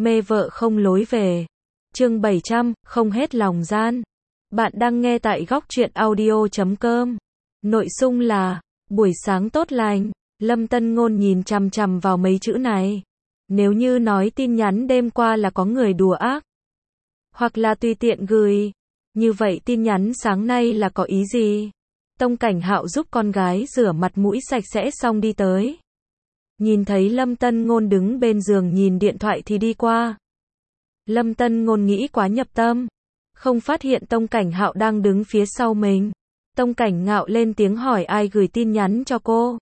mê vợ không lối về. Chương 700, không hết lòng gian. Bạn đang nghe tại góc truyện audio.com. Nội dung là, buổi sáng tốt lành. Lâm Tân Ngôn nhìn chằm chằm vào mấy chữ này. Nếu như nói tin nhắn đêm qua là có người đùa ác, hoặc là tùy tiện gửi, như vậy tin nhắn sáng nay là có ý gì? Tông Cảnh Hạo giúp con gái rửa mặt mũi sạch sẽ xong đi tới. Nhìn thấy Lâm Tân Ngôn đứng bên giường nhìn điện thoại thì đi qua. Lâm Tân Ngôn nghĩ quá nhập tâm, không phát hiện Tông Cảnh Hạo đang đứng phía sau mình. Tông Cảnh Hạo lên tiếng hỏi ai gửi tin nhắn cho cô.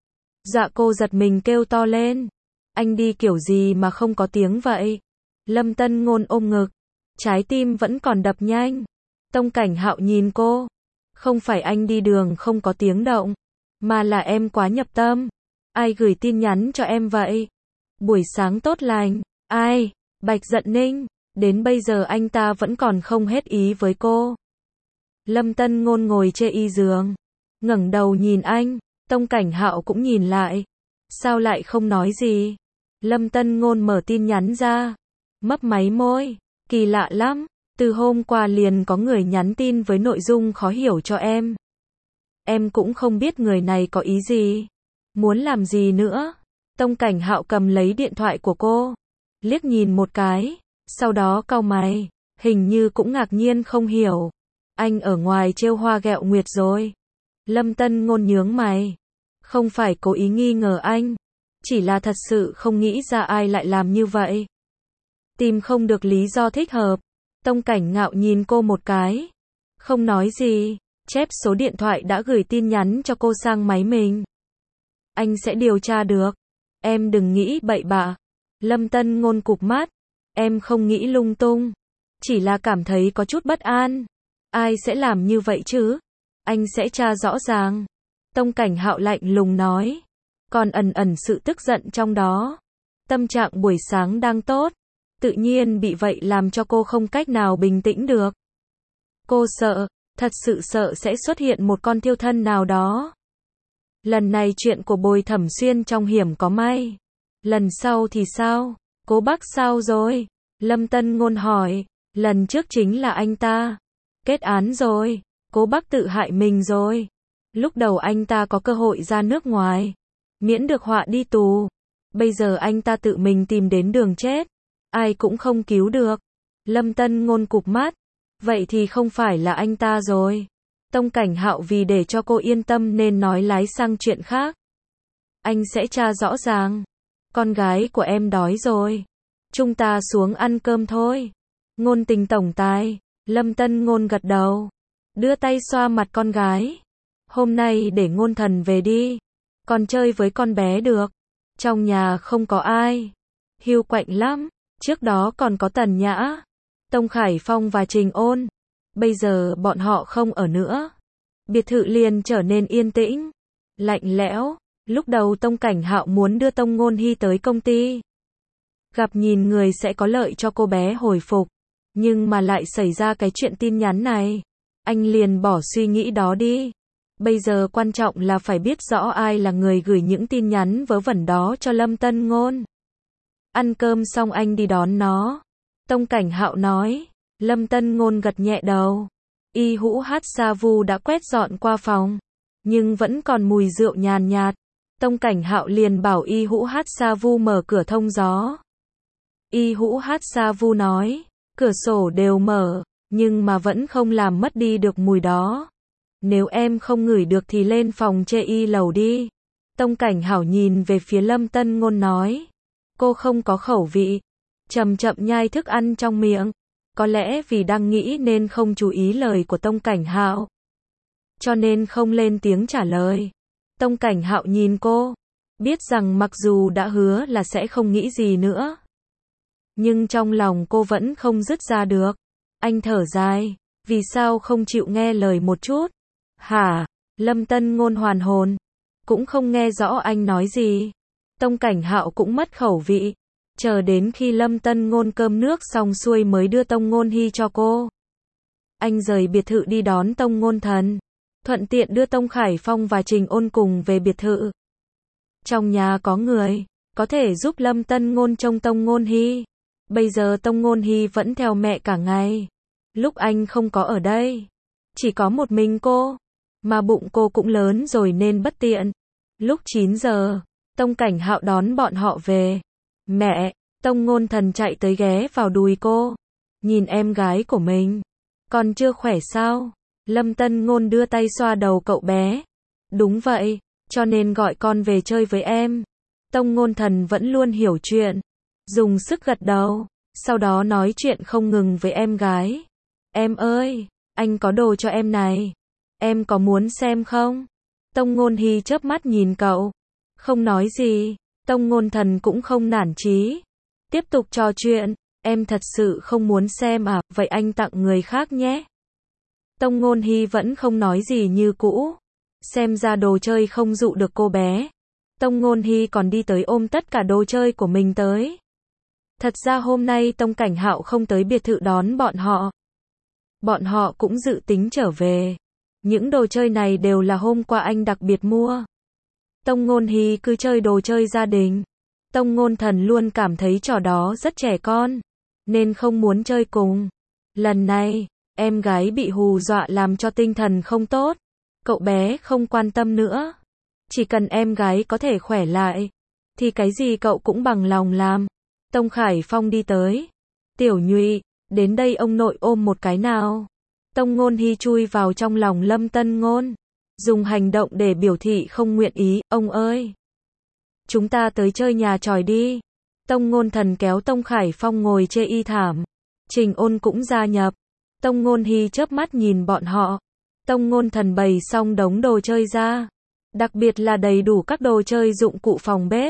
Dạ cô giật mình kêu to lên. Anh đi kiểu gì mà không có tiếng vậy? Lâm Tân Ngôn ôm ngực, trái tim vẫn còn đập nhanh. Tông Cảnh Hạo nhìn cô. Không phải anh đi đường không có tiếng động, mà là em quá nhập tâm. Ai gửi tin nhắn cho em vậy? Buổi sáng tốt lành. Ai? Bạch Dận Ninh. Đến bây giờ anh ta vẫn còn không hết ý với cô. Lâm Tân Ngôn ngồi trên y giường, ngẩng đầu nhìn anh. Tông Cảnh Hạo cũng nhìn lại. Sao lại không nói gì? Lâm Tân Ngôn mở tin nhắn ra, mấp máy môi. Kỳ lạ lắm, từ hôm qua liền có người nhắn tin với nội dung khó hiểu cho em. Em cũng không biết người này có ý gì, muốn làm gì nữa. Tông Cảnh Hạo cầm lấy điện thoại của cô, liếc nhìn một cái, sau đó cau mày, hình như cũng ngạc nhiên không hiểu. Anh ở ngoài trêu hoa ghẹo nguyệt rồi. Lâm Tân Ngôn nhướng mày. Không phải cố ý nghi ngờ anh, chỉ là thật sự không nghĩ ra ai lại làm như vậy. Tìm không được lý do thích hợp. Tông Cảnh Hạo nhìn cô một cái, không nói gì, chép số điện thoại đã gửi tin nhắn cho cô sang máy mình. Anh sẽ điều tra được. Em đừng nghĩ bậy bạ. Lâm Tân Ngôn cụp mắt. Em không nghĩ lung tung, chỉ là cảm thấy có chút bất an. Ai sẽ làm như vậy chứ? Anh sẽ tra rõ ràng. Tông Cảnh Hạo lạnh lùng nói, còn ẩn ẩn sự tức giận trong đó. Tâm trạng buổi sáng đang tốt, tự nhiên bị vậy làm cho cô không cách nào bình tĩnh được. Cô sợ, thật sự sợ sẽ xuất hiện một con thiêu thân nào đó. Lần này chuyện của Bồi Thẩm Xuyên trong hiểm có may. Lần sau thì sao? Cố Bắc sao rồi? Lâm Tân Ngôn hỏi. Lần trước chính là anh ta kết án rồi. Cố Bắc tự hại mình rồi. Lúc đầu anh ta có cơ hội ra nước ngoài, miễn được họa đi tù. Bây giờ anh ta tự mình tìm đến đường chết, ai cũng không cứu được. Lâm Tân Ngôn cụp mắt. Vậy thì không phải là anh ta rồi. Tông Cảnh Hạo vì để cho cô yên tâm nên nói lái sang chuyện khác. Anh sẽ tra rõ ràng. Con gái của em đói rồi, chúng ta xuống ăn cơm thôi. Ngôn Tình tổng tài. Lâm Tân Ngôn gật đầu, đưa tay xoa mặt con gái. Hôm nay để Ngôn Thần về đi, còn chơi với con bé được. Trong nhà không có ai, hiu quạnh lắm. Trước đó còn có Tần Nhã, Tông Khải Phong và Trình Ôn. Bây giờ bọn họ không ở nữa, biệt thự liền trở nên yên tĩnh, lạnh lẽo. Lúc đầu Tông Cảnh Hạo muốn đưa Tông Ngôn Hy tới công ty, gặp nhìn người sẽ có lợi cho cô bé hồi phục, nhưng mà lại xảy ra cái chuyện tin nhắn này. Anh liền bỏ suy nghĩ đó đi. Bây giờ quan trọng là phải biết rõ ai là người gửi những tin nhắn vớ vẩn đó cho Lâm Tân Ngôn. Ăn cơm xong anh đi đón nó. Tông Cảnh Hạo nói. Lâm Tân Ngôn gật nhẹ đầu. Y Hữu Hát Sa Vu đã quét dọn qua phòng, nhưng vẫn còn mùi rượu nhàn nhạt. Tông Cảnh Hạo liền bảo Y Hữu Hát Sa Vu mở cửa thông gió. Y Hữu Hát Sa Vu nói, cửa sổ đều mở, nhưng mà vẫn không làm mất đi được mùi đó. Nếu em không ngửi được thì lên phòng chê y lầu đi. Tông Cảnh Hạo nhìn về phía Lâm Tân Ngôn nói. Cô không có khẩu vị. Chậm chậm nhai thức ăn trong miệng. Có lẽ vì đang nghĩ nên không chú ý lời của Tông Cảnh Hạo, cho nên không lên tiếng trả lời. Tông Cảnh Hạo nhìn cô, biết rằng mặc dù đã hứa là sẽ không nghĩ gì nữa, nhưng trong lòng cô vẫn không dứt ra được. Anh thở dài, vì sao không chịu nghe lời một chút? Hả? Lâm Tân Ngôn hoàn hồn, cũng không nghe rõ anh nói gì. Tông Cảnh Hạo cũng mất khẩu vị, chờ đến khi Lâm Tân Ngôn cơm nước xong xuôi mới đưa Tông Ngôn Hy cho cô. Anh rời biệt thự đi đón Tông Ngôn Thần, thuận tiện đưa Tông Khải Phong và Trình Ôn cùng về biệt thự. Trong nhà có người, có thể giúp Lâm Tân Ngôn trông Tông Ngôn Hy. Bây giờ Tông Ngôn Hy vẫn theo mẹ cả ngày. Lúc anh không có ở đây, chỉ có một mình cô, mà bụng cô cũng lớn rồi nên bất tiện. Lúc 9 giờ, Tông Cảnh Hạo đón bọn họ về. Mẹ, Tông Ngôn Thần chạy tới ghé vào đùi cô. Nhìn em gái của mình, còn chưa khỏe sao? Lâm Tân Ngôn đưa tay xoa đầu cậu bé. Đúng vậy, cho nên gọi con về chơi với em. Tông Ngôn Thần vẫn luôn hiểu chuyện, dùng sức gật đầu, sau đó nói chuyện không ngừng với em gái. Em ơi, anh có đồ cho em này. Em có muốn xem không? Tông Ngôn Hy chớp mắt nhìn cậu, không nói gì. Tông Ngôn Thần cũng không nản chí, tiếp tục trò chuyện. Em thật sự không muốn xem à, vậy anh tặng người khác nhé. Tông Ngôn Hy vẫn không nói gì như cũ. Xem ra đồ chơi không dụ được cô bé. Tông Ngôn Hy còn đi tới ôm tất cả đồ chơi của mình tới. Thật ra hôm nay Tông Cảnh Hạo không tới biệt thự đón bọn họ. Bọn họ cũng dự tính trở về. Những đồ chơi này đều là hôm qua anh đặc biệt mua. Tông Ngôn Hy cứ chơi đồ chơi gia đình. Tông Ngôn Thần luôn cảm thấy trò đó rất trẻ con, nên không muốn chơi cùng. Lần này, em gái bị hù dọa làm cho tinh thần không tốt. Cậu bé không quan tâm nữa. Chỉ cần em gái có thể khỏe lại, thì cái gì cậu cũng bằng lòng làm. Tông Khải Phong đi tới. Tiểu Nhụy, đến đây ông nội ôm một cái nào. Tông Ngôn Hy chui vào trong lòng Lâm Tân Ngôn, dùng hành động để biểu thị không nguyện ý. Ông ơi, chúng ta tới chơi nhà tròi đi. Tông Ngôn Thần kéo Tông Khải Phong ngồi chê y thảm. Trình Ôn cũng gia nhập. Tông Ngôn Hy chớp mắt nhìn bọn họ. Tông Ngôn Thần bày xong đống đồ chơi ra, đặc biệt là đầy đủ các đồ chơi dụng cụ phòng bếp.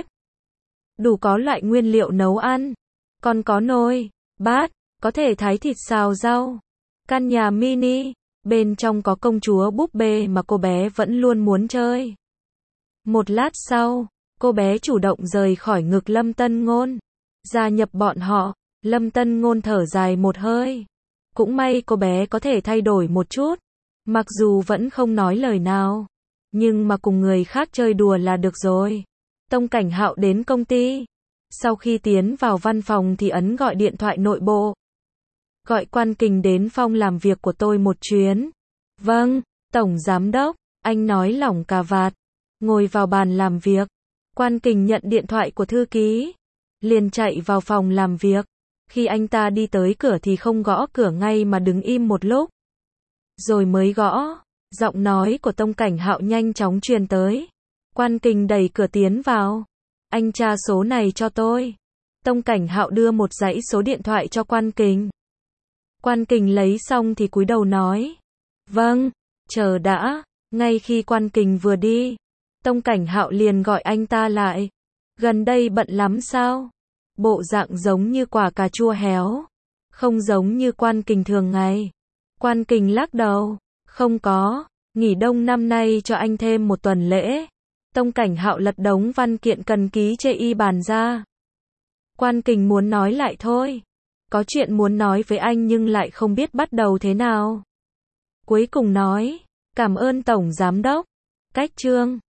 Đủ có loại nguyên liệu nấu ăn, còn có nồi, bát, có thể thái thịt xào rau. Căn nhà mini, bên trong có công chúa búp bê mà cô bé vẫn luôn muốn chơi. Một lát sau, cô bé chủ động rời khỏi ngực Lâm Tân Ngôn, gia nhập bọn họ. Lâm Tân Ngôn thở dài một hơi. Cũng may cô bé có thể thay đổi một chút, mặc dù vẫn không nói lời nào, nhưng mà cùng người khác chơi đùa là được rồi. Tông Cảnh Hạo đến công ty. Sau khi tiến vào văn phòng thì ấn gọi điện thoại nội bộ. Gọi Quan Kình đến phòng làm việc của tôi một chuyến. Vâng, Tổng Giám Đốc, anh nói lỏng cà vạt, ngồi vào bàn làm việc. Quan Kình nhận điện thoại của thư ký, liền chạy vào phòng làm việc. Khi anh ta đi tới cửa thì không gõ cửa ngay mà đứng im một lúc, rồi mới gõ. Giọng nói của Tông Cảnh Hạo nhanh chóng truyền tới. Quan Kình đẩy cửa tiến vào. Anh tra số này cho tôi. Tông Cảnh Hạo đưa một dãy số điện thoại cho Quan Kình. Quan Kình lấy xong thì cúi đầu nói. Vâng, chờ đã. Ngay khi Quan Kình vừa đi, Tông Cảnh Hạo liền gọi anh ta lại. Gần đây bận lắm sao? Bộ dạng giống như quả cà chua héo, không giống như Quan Kình thường ngày. Quan Kình lắc đầu. Không có, nghỉ đông năm nay cho anh thêm một tuần lễ. Tông Cảnh Hạo lật đống văn kiện cần ký chê y bàn ra. Quan Kình muốn nói lại thôi. Có chuyện muốn nói với anh nhưng lại không biết bắt đầu thế nào. Cuối cùng nói, cảm ơn Tổng Giám Đốc. Cách chương